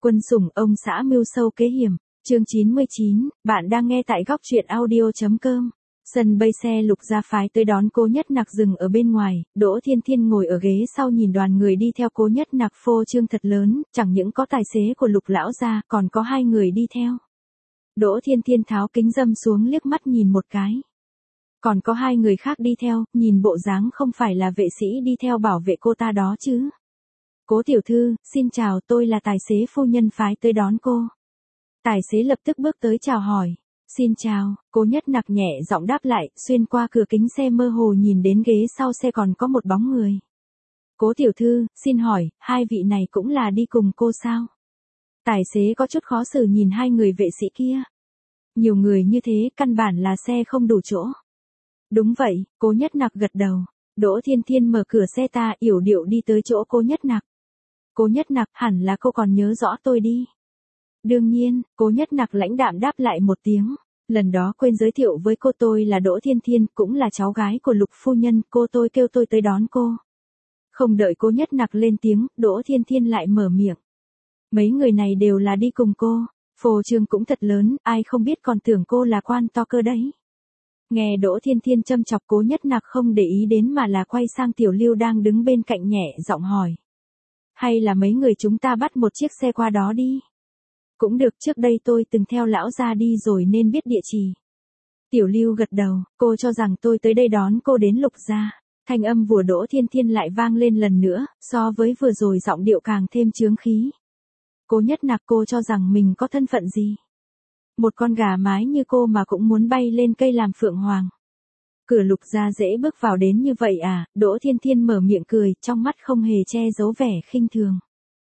Quân sủng ông xã mưu sâu kế hiểm, chương 99, bạn đang nghe tại góc truyện audio.com. Sân bay xe Lục Gia phái tới đón Cố Nhất Nặc dừng ở bên ngoài, Đỗ Thiên Thiên ngồi ở ghế sau nhìn đoàn người đi theo Cố Nhất Nặc phô trương thật lớn, chẳng những có tài xế của Lục lão gia, còn có hai người đi theo. Đỗ Thiên Thiên tháo kính râm xuống liếc mắt nhìn một cái. Còn có hai người khác đi theo, nhìn bộ dáng không phải là vệ sĩ đi theo bảo vệ cô ta đó chứ. Cố tiểu thư, xin chào, tôi là tài xế phu nhân phái tới đón cô. Tài xế lập tức bước tới chào hỏi. Xin chào, Cố Nhất Nặc nhẹ giọng đáp lại, xuyên qua cửa kính xe mơ hồ nhìn đến ghế sau xe còn có một bóng người. Cố tiểu thư, xin hỏi, hai vị này cũng là đi cùng cô sao? Tài xế có chút khó xử nhìn hai người vệ sĩ kia. Nhiều người như thế, căn bản là xe không đủ chỗ. Đúng vậy, Cố Nhất Nặc gật đầu. Đỗ Thiên Thiên mở cửa xe ta, yểu điệu đi tới chỗ Cố Nhất Nặc. Cố Nhất Nặc, hẳn là cô còn nhớ rõ tôi đi. Đương nhiên, Cố Nhất Nặc lãnh đạm đáp lại một tiếng. Lần đó quên giới thiệu với cô, tôi là Đỗ Thiên Thiên, cũng là cháu gái của Lục phu nhân, tôi kêu tôi tới đón cô. Không đợi Cố Nhất Nặc lên tiếng, Đỗ Thiên Thiên lại mở miệng. Mấy người này đều là đi cùng cô, phô trương cũng thật lớn, ai không biết còn tưởng cô là quan to cơ đấy. Nghe Đỗ Thiên Thiên châm chọc, Cố Nhất Nặc không để ý đến mà là quay sang Tiểu Lưu đang đứng bên cạnh nhẹ giọng hỏi. Hay là mấy người chúng ta bắt một chiếc xe qua đó đi? Cũng được, trước đây tôi từng theo lão gia đi rồi nên biết địa chỉ. Tiểu Lưu gật đầu, cô cho rằng tôi tới đây đón cô đến Lục gia. Thanh âm của Đỗ Thiên Thiên lại vang lên lần nữa, so với vừa rồi giọng điệu càng thêm chướng khí. Cố Nhất Nặc, cô cho rằng mình có thân phận gì? Một con gà mái như cô mà cũng muốn bay lên cây làm phượng hoàng. Cửa Lục gia dễ bước vào đến như vậy à? Đỗ Thiên Thiên mở miệng cười, trong mắt không hề che giấu vẻ khinh thường.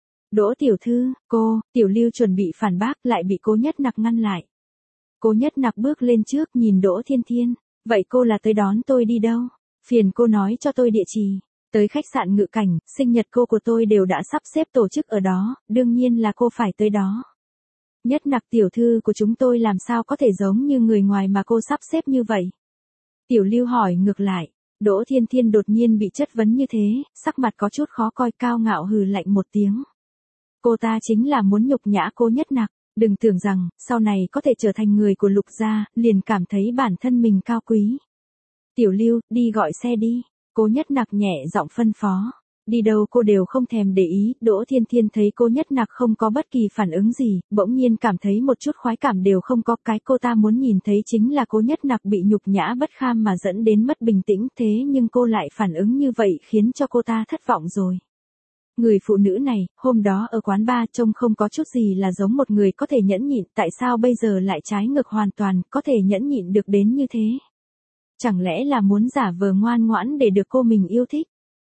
Đỗ tiểu thư, cô, Tiểu Lưu chuẩn bị phản bác lại bị Cố Nhất Nặc ngăn lại. Cố Nhất Nặc bước lên trước nhìn Đỗ Thiên Thiên, vậy cô là tới đón tôi đi đâu? Phiền cô nói cho tôi địa chỉ. Tới khách sạn Ngự Cảnh, sinh nhật cô của tôi đều đã sắp xếp tổ chức ở đó, đương nhiên là cô phải tới đó. Nhất Nặc tiểu thư của chúng tôi làm sao có thể giống như người ngoài mà cô sắp xếp như vậy? Tiểu Lưu hỏi ngược lại. Đỗ Thiên Thiên đột nhiên bị chất vấn như thế, sắc mặt có chút khó coi, cao ngạo hừ lạnh một tiếng. Cô ta chính là muốn nhục nhã Cố Nhất Nặc, đừng tưởng rằng, sau này có thể trở thành người của Lục gia, liền cảm thấy bản thân mình cao quý. Tiểu Lưu, đi gọi xe đi, Cố Nhất Nặc nhẹ giọng phân phó. Đi đâu cô đều không thèm để ý, Đỗ Thiên Thiên thấy Cố Nhất Nặc không có bất kỳ phản ứng gì, bỗng nhiên cảm thấy một chút khoái cảm đều không có, cái cô ta muốn nhìn thấy chính là Cố Nhất Nặc bị nhục nhã bất kham mà dẫn đến mất bình tĩnh, thế nhưng cô lại phản ứng như vậy khiến cho cô ta thất vọng rồi. Người phụ nữ này, hôm đó ở quán bar trông không có chút gì là giống một người có thể nhẫn nhịn, tại sao bây giờ lại trái ngược hoàn toàn, có thể nhẫn nhịn được đến như thế? Chẳng lẽ là muốn giả vờ ngoan ngoãn để được cô mình yêu thích?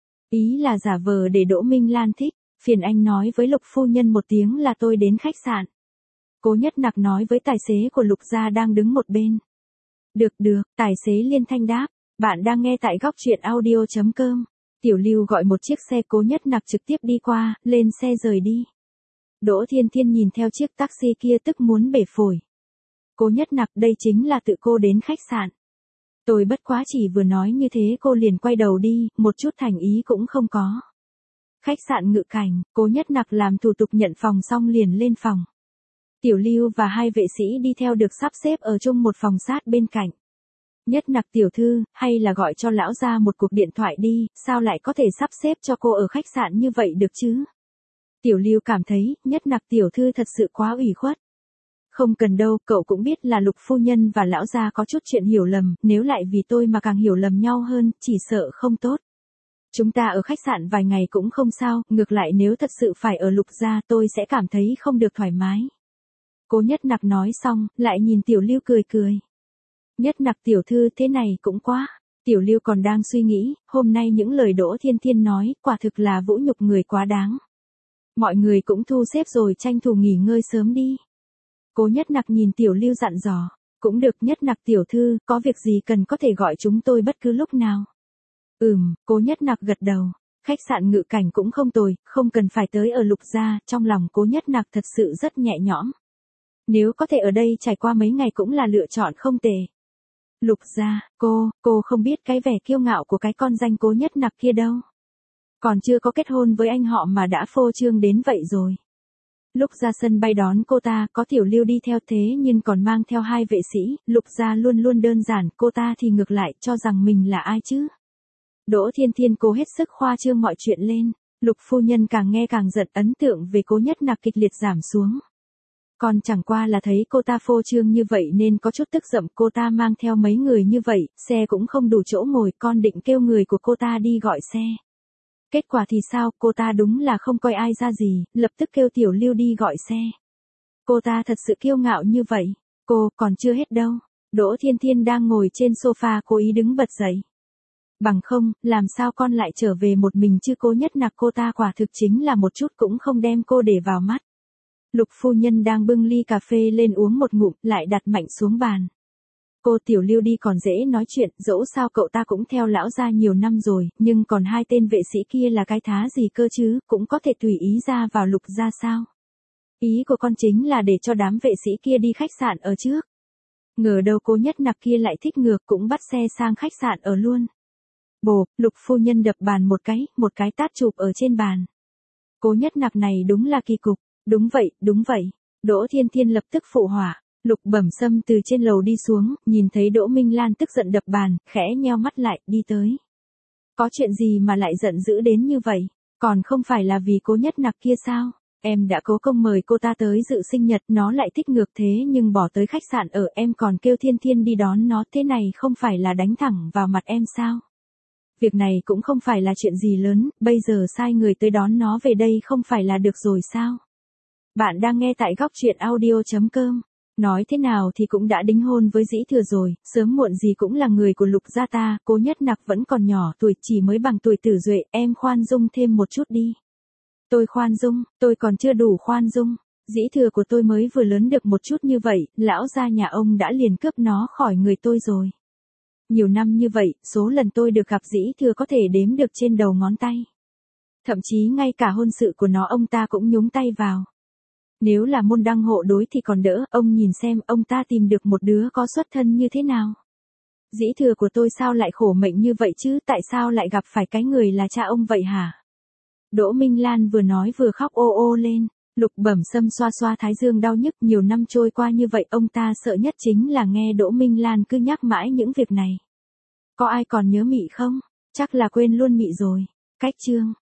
Ý là giả vờ để Đỗ Minh Lan thích, phiền anh nói với Lục phu nhân một tiếng là tôi đến khách sạn. Cố Nhất Nặc nói với tài xế của Lục gia đang đứng một bên. Được, tài xế liên thanh đáp, bạn đang nghe tại góc truyện audio.com. Tiểu Lưu gọi một chiếc xe, Cố Nhất Nặc trực tiếp đi qua, lên xe rời đi. Đỗ Thiên Thiên nhìn theo chiếc taxi kia tức muốn bể phổi. Cố Nhất Nặc, đây chính là tự cô đến khách sạn. Tôi bất quá chỉ vừa nói như thế cô liền quay đầu đi, một chút thành ý cũng không có. Khách sạn Ngự Cảnh, Cố Nhất Nặc làm thủ tục nhận phòng xong liền lên phòng. Tiểu Lưu và hai vệ sĩ đi theo được sắp xếp ở chung một phòng sát bên cạnh. Nhất Nặc tiểu thư, hay là gọi cho lão gia một cuộc điện thoại đi, sao lại có thể sắp xếp cho cô ở khách sạn như vậy được chứ? Tiểu Lưu cảm thấy, Nhất Nặc tiểu thư thật sự quá ủy khuất. Không cần đâu, cậu cũng biết là Lục phu nhân và lão gia có chút chuyện hiểu lầm, nếu lại vì tôi mà càng hiểu lầm nhau hơn, chỉ sợ không tốt. Chúng ta ở khách sạn vài ngày cũng không sao, ngược lại nếu thật sự phải ở Lục gia tôi sẽ cảm thấy không được thoải mái. Cố Nhất Nặc nói xong, lại nhìn Tiểu Lưu cười. Nhất Nặc tiểu thư thế này cũng quá. Tiểu Lưu còn đang suy nghĩ, hôm nay những lời Đỗ Thiên Thiên nói, quả thực là vũ nhục người quá đáng. Mọi người cũng thu xếp rồi, tranh thủ nghỉ ngơi sớm đi. Cố Nhất Nặc nhìn Tiểu Lưu dặn dò, cũng được. Nhất Nặc tiểu thư, có việc gì cần có thể gọi chúng tôi bất cứ lúc nào. Cố Nhất Nặc gật đầu, khách sạn Ngự Cảnh cũng không tồi, không cần phải tới ở Lục gia, trong lòng Cố Nhất Nặc thật sự rất nhẹ nhõm. Nếu có thể ở đây trải qua mấy ngày cũng là lựa chọn không tệ. Lục gia, cô không biết cái vẻ kiêu ngạo của cái con danh Cố Nhất Nặc kia đâu. Còn chưa có kết hôn với anh họ mà đã phô trương đến vậy rồi. Lúc ra sân bay đón cô ta, có Tiểu Lưu đi theo thế nhưng còn mang theo hai vệ sĩ, Lục gia luôn luôn đơn giản, cô ta thì ngược lại, cho rằng mình là ai chứ. Đỗ Thiên Thiên cố hết sức khoa trương mọi chuyện lên, Lục phu nhân càng nghe càng giận, ấn tượng về Cố Nhất Nặc kịch liệt giảm xuống. Còn chẳng qua là thấy cô ta phô trương như vậy nên có chút tức giận, cô ta mang theo mấy người như vậy, xe cũng không đủ chỗ ngồi, con định kêu người của cô ta đi gọi xe. Kết quả thì sao, cô ta đúng là không coi ai ra gì, lập tức kêu Tiểu Lưu đi gọi xe. Cô ta thật sự kiêu ngạo như vậy, cô còn chưa hết đâu. Đỗ Thiên Thiên đang ngồi trên sofa cố ý đứng bật dậy. Bằng không, làm sao con lại trở về một mình chứ, Cố Nhất Nặc cô ta quả thực chính là một chút cũng không đem cô để vào mắt. Lục phu nhân đang bưng ly cà phê lên uống một ngụm, lại đặt mạnh xuống bàn. Cô Tiểu Lưu đi còn dễ nói chuyện, dẫu sao cậu ta cũng theo lão gia nhiều năm rồi, nhưng còn hai tên vệ sĩ kia là cái thá gì cơ chứ, cũng có thể tùy ý ra vào Lục gia sao. Ý của con chính là để cho đám vệ sĩ kia đi khách sạn ở trước. Ngờ đâu Cố Nhất Nặc kia lại thích ngược, cũng bắt xe sang khách sạn ở luôn. Bộp, Lục phu nhân đập bàn một cái tát chụp ở trên bàn. Cố Nhất Nặc này đúng là kỳ cục. Đúng vậy. Đỗ Thiên Thiên lập tức phụ họa. Lục Bẩm Sâm từ trên lầu đi xuống, nhìn thấy Đỗ Minh Lan tức giận đập bàn, khẽ nheo mắt lại, đi tới. Có chuyện gì mà lại giận dữ đến như vậy? Còn không phải là vì Cố Nhất Nặc kia sao? Em đã cố công mời cô ta tới dự sinh nhật, nó lại thích ngược thế nhưng bỏ tới khách sạn ở, em còn kêu Thiên Thiên đi đón nó, thế này không phải là đánh thẳng vào mặt em sao? Việc này cũng không phải là chuyện gì lớn, bây giờ sai người tới đón nó về đây không phải là được rồi sao? Bạn đang nghe tại góc truyện audio.com. Nói thế nào thì cũng đã đính hôn với Dĩ Thừa rồi, sớm muộn gì cũng là người của Lục gia ta, Cố Nhất Nặc vẫn còn nhỏ tuổi, chỉ mới bằng tuổi Tử Duệ, em khoan dung thêm một chút đi. Tôi khoan dung, tôi còn chưa đủ khoan dung. Dĩ Thừa của tôi mới vừa lớn được một chút như vậy, lão gia nhà ông đã liền cướp nó khỏi người tôi rồi. Nhiều năm như vậy, số lần tôi được gặp Dĩ Thừa có thể đếm được trên đầu ngón tay. Thậm chí ngay cả hôn sự của nó ông ta cũng nhúng tay vào. Nếu là môn đăng hộ đối thì còn đỡ, ông nhìn xem ông ta tìm được một đứa có xuất thân như thế nào. Dĩ Thừa của tôi sao lại khổ mệnh như vậy chứ, tại sao lại gặp phải cái người là cha ông vậy hả? Đỗ Minh Lan vừa nói vừa khóc ô ô lên. Lục Bẩm Sâm xoa xoa thái dương đau nhức, nhiều năm trôi qua như vậy ông ta sợ nhất chính là nghe Đỗ Minh Lan cứ nhắc mãi những việc này. Có ai còn nhớ Mị không? Chắc là quên luôn Mị rồi. Cách chương